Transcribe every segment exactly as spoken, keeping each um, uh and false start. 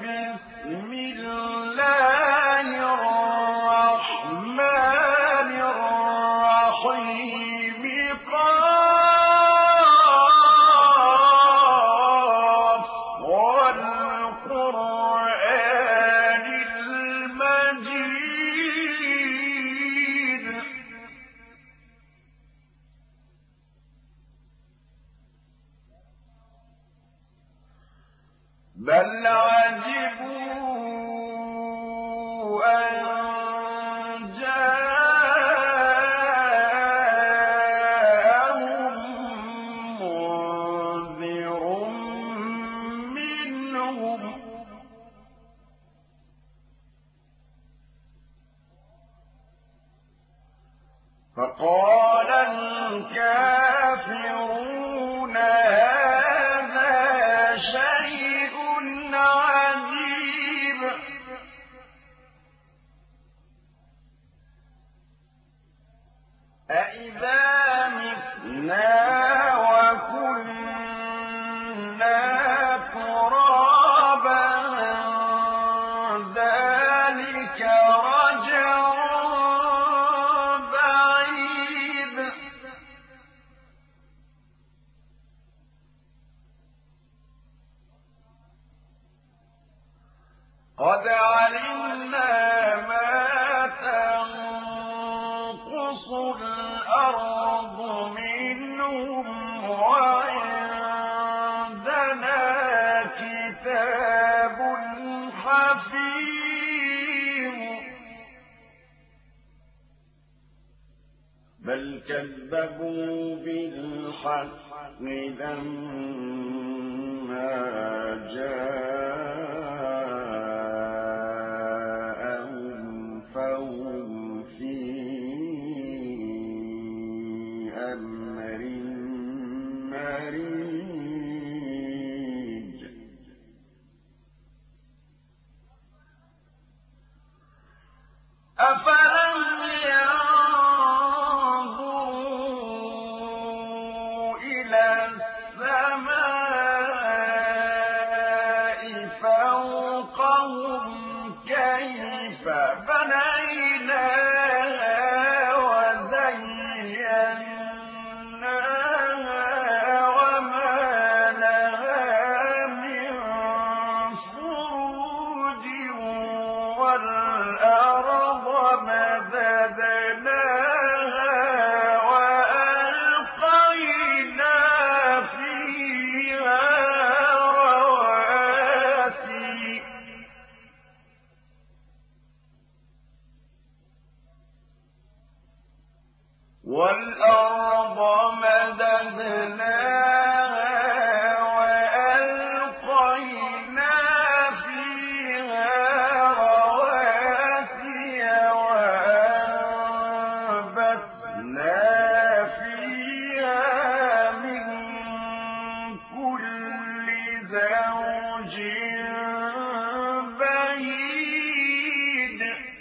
بسم الله الرحمن الرحيم قاف والقرآن المجيد بل عجبوا أن جاءهم منذر منهم فقال الكافرون هذا شيء عجيب أإذا متنا وكنا ترابا ذلك رجع بعيد قد علمنا ما تنقص الأرض منهم وعندنا كتاب حفيظ بل كذبوا بالحق لما جاءهم فهم في أمر مريج أفلم ينظروا إلى السماء فوقهم كيف بنيناها وزيناها وما لها من فروج والأرض مددناها وألقينا فيها رواسي والأرض مددناها وألقينا فيها رواسي وأنبتنا فيها من كل زوج بهيج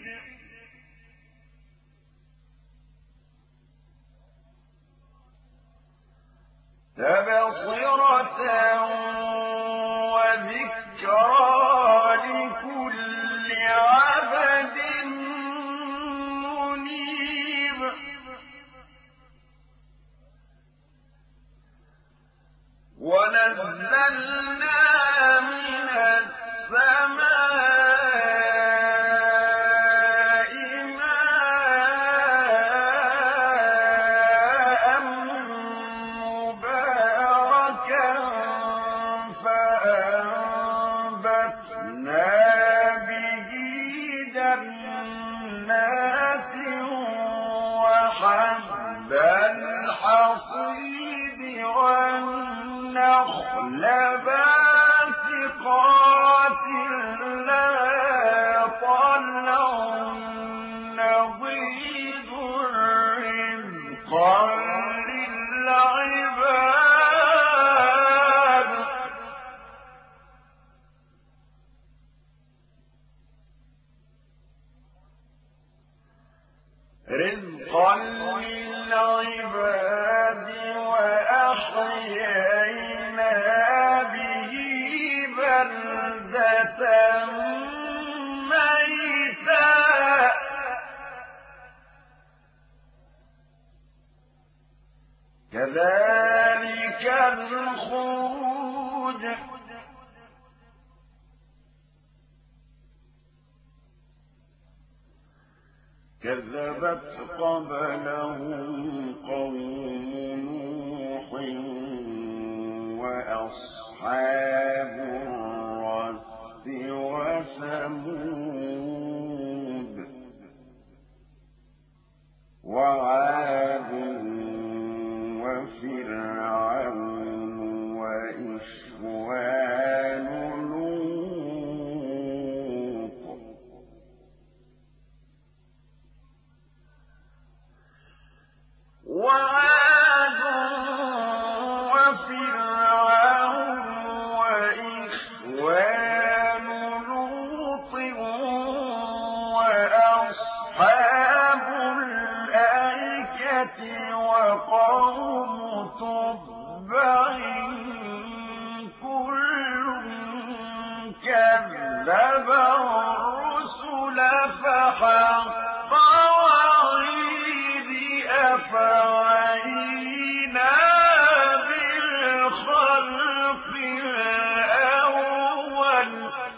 تبصرة وذكرى لكل عبد منيب ونزلنا من السماء ماء مباركا فأنبتنا به جنات وحب الحصيد والنخل باسقات لها طلع نضيد رزقا للعباد رزقا للعباد وأحيينا به بلدة ميتا كذلك الخروج كذبت قبلهم قوم نوح وأصحاب الرس وثمود وعاد وفرعون وإخوان لوط وعاد وفرعون وإخوان لوط وأصحاب الأيكة وقوم تبع كل كذب الرسل فحق وعيد أفعينا بالخلق الأول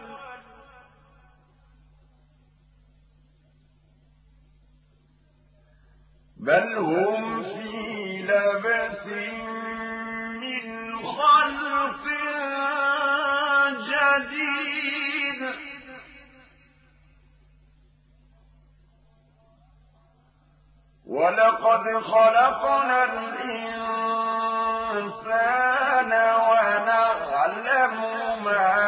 بل هم في لبس من خلق جديد ولقد خلقنا الإنسان ونعلم ما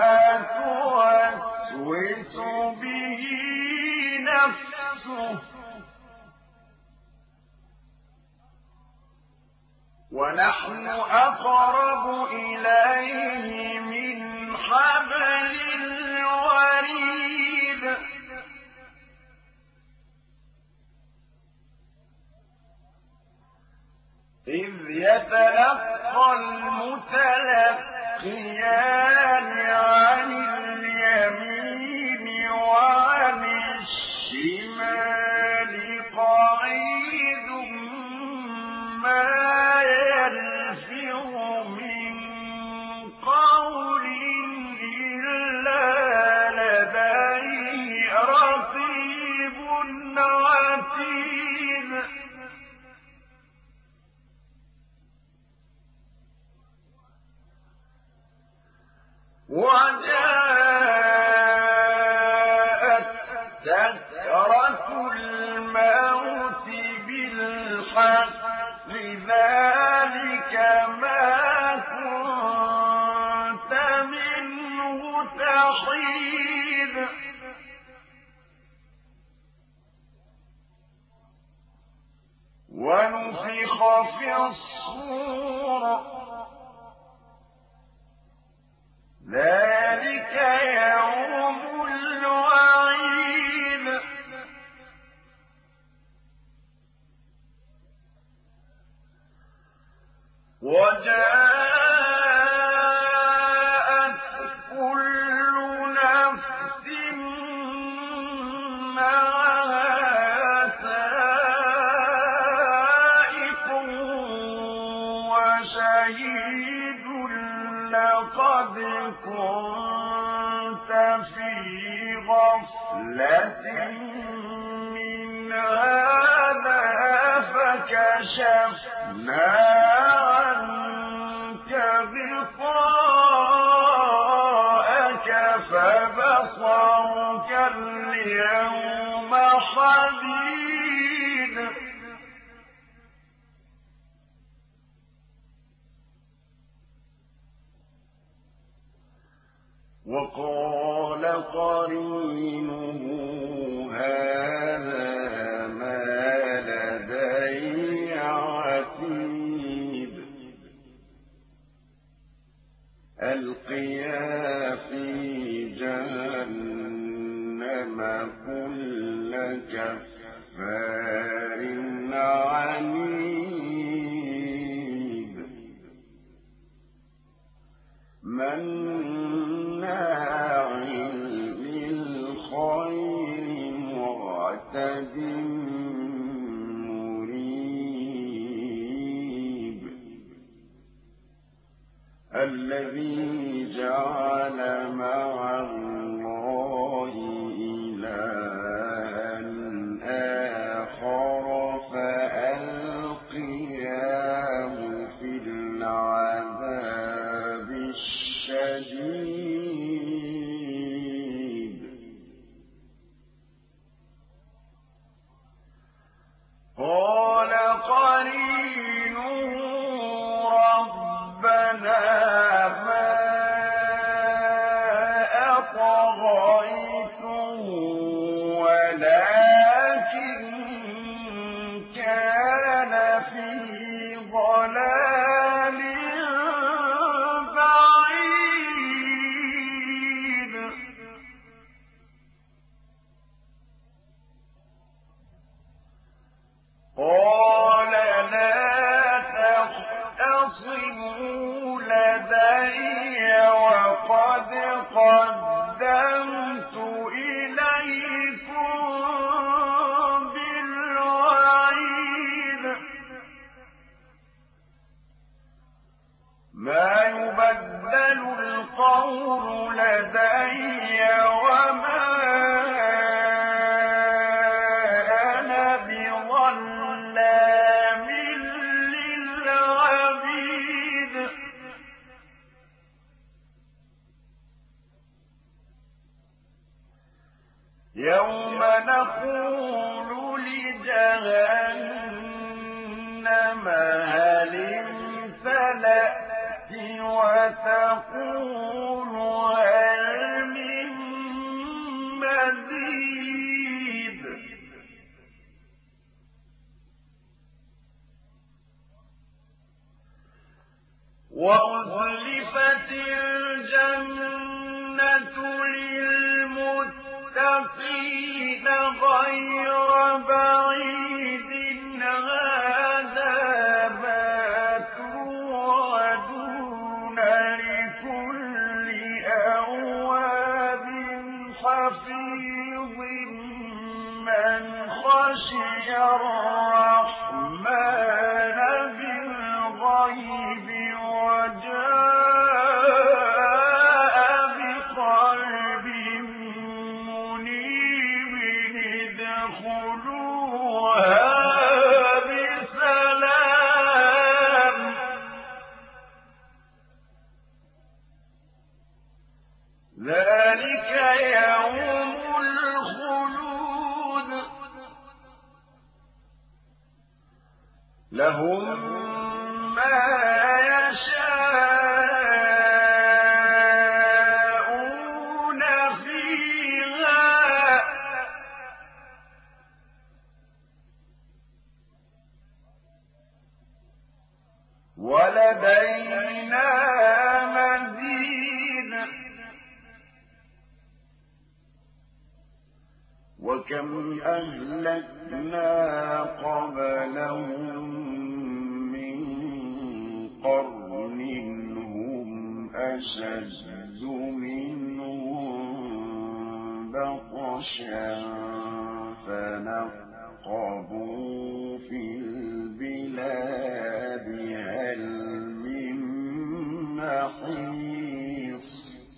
توسوس به نفسه ونحن أقرب إليه من حبل الوريد إذ يتلقى المتلقيان عن اليمين وعن الشمال قعيد ما يلفظ من قول إلا لديه رقيب عتيد وجاءت سكرة الموت بالحق ذلك ما كنت منه تحيد ونفخ في الصور ذلك يوم الوعيد وجاءت كل نفس معها سائق وشهيد لقد كنت في غفلة من هذا فكشفنا عنك غطاءك فبصرك اليوم حديد وقال قرينه هذا ما لدي عتيد ألقيا في جهنم كل كفار عنيد مناع رشد مريب الذي جعل مع الله إلها آخر فألقياه في العذاب الشديد قال قرينه ربنا ما أطغيته ولكن كان في ضلال بعيد قال لا تختصموا لدي وقد قدمت إليكم بالوعيد ما يبدل القول لدي وما أنا بظلام للعبيد يوم نقول لجهنم هل امتلأت وتقول هل من مزيد وأزلفت الجنة للمتقين غير بعيد هذا ما توعدون لكل أواب حفيظ من خشي الرحمن بالغيب وجاء بقلب منيب ادخلوها بسلام ذلك يوم الخلود لهم ما يشاءون فيها ولدينا مزيد وكم أهلكنا قبلهم من قرن هم أشد منهم بطشا فنقبوا في البلاد هل من محيص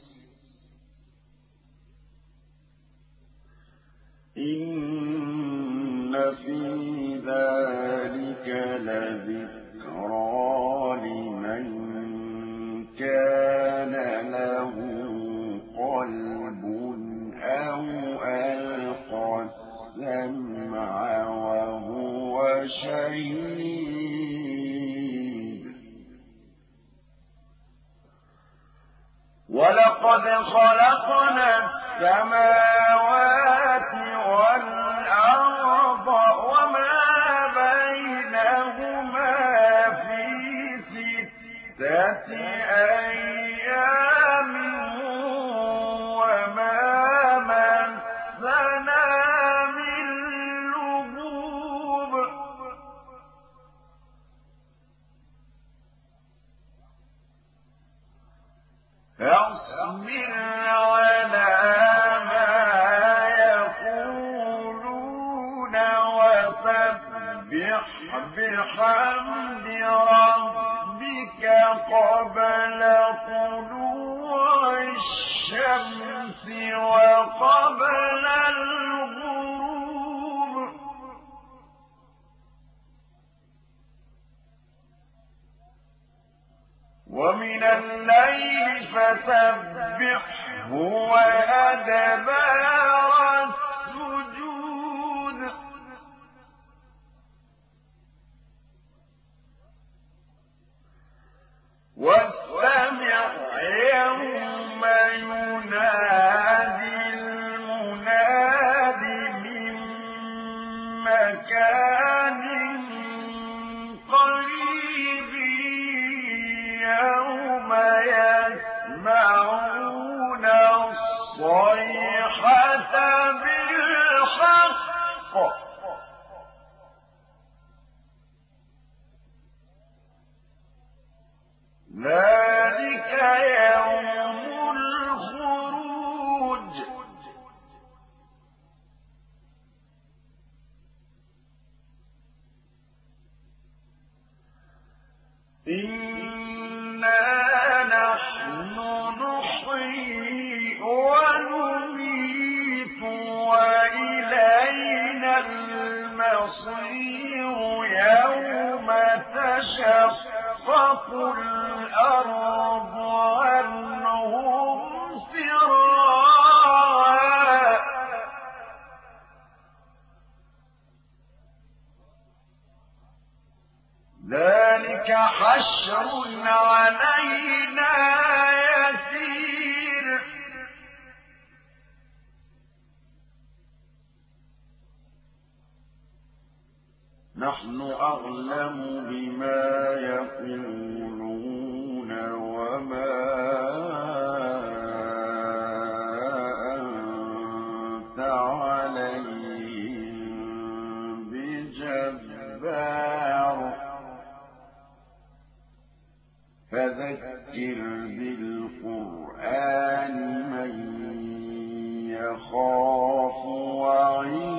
إن في ذلك لذكرى لمن كان له قلب أو ألقى السمع وهو شهيد ولقد خلقنا السماوات والأرض وما بينهما في ستة أيام وما مسنا من لغوب فاصبر على ما بحمد ربك قبل طلوع الشمس وقبل الغروب ومن الليل فسبحه وأدبار السجود واستمع يوم ينادي المناد من مكان قريب يوم يسمعون الصيحة بالحق ذلك يوم الخروج إنا نحن نحيي ونميت وإلينا المصير يوم تشقق الأرض عنهم سراعا ذلك حشر علينا يسير نحن أعلم بما يقولون وما أنت عليهم بجبار فذكر بالقرآن من يخاف وعيد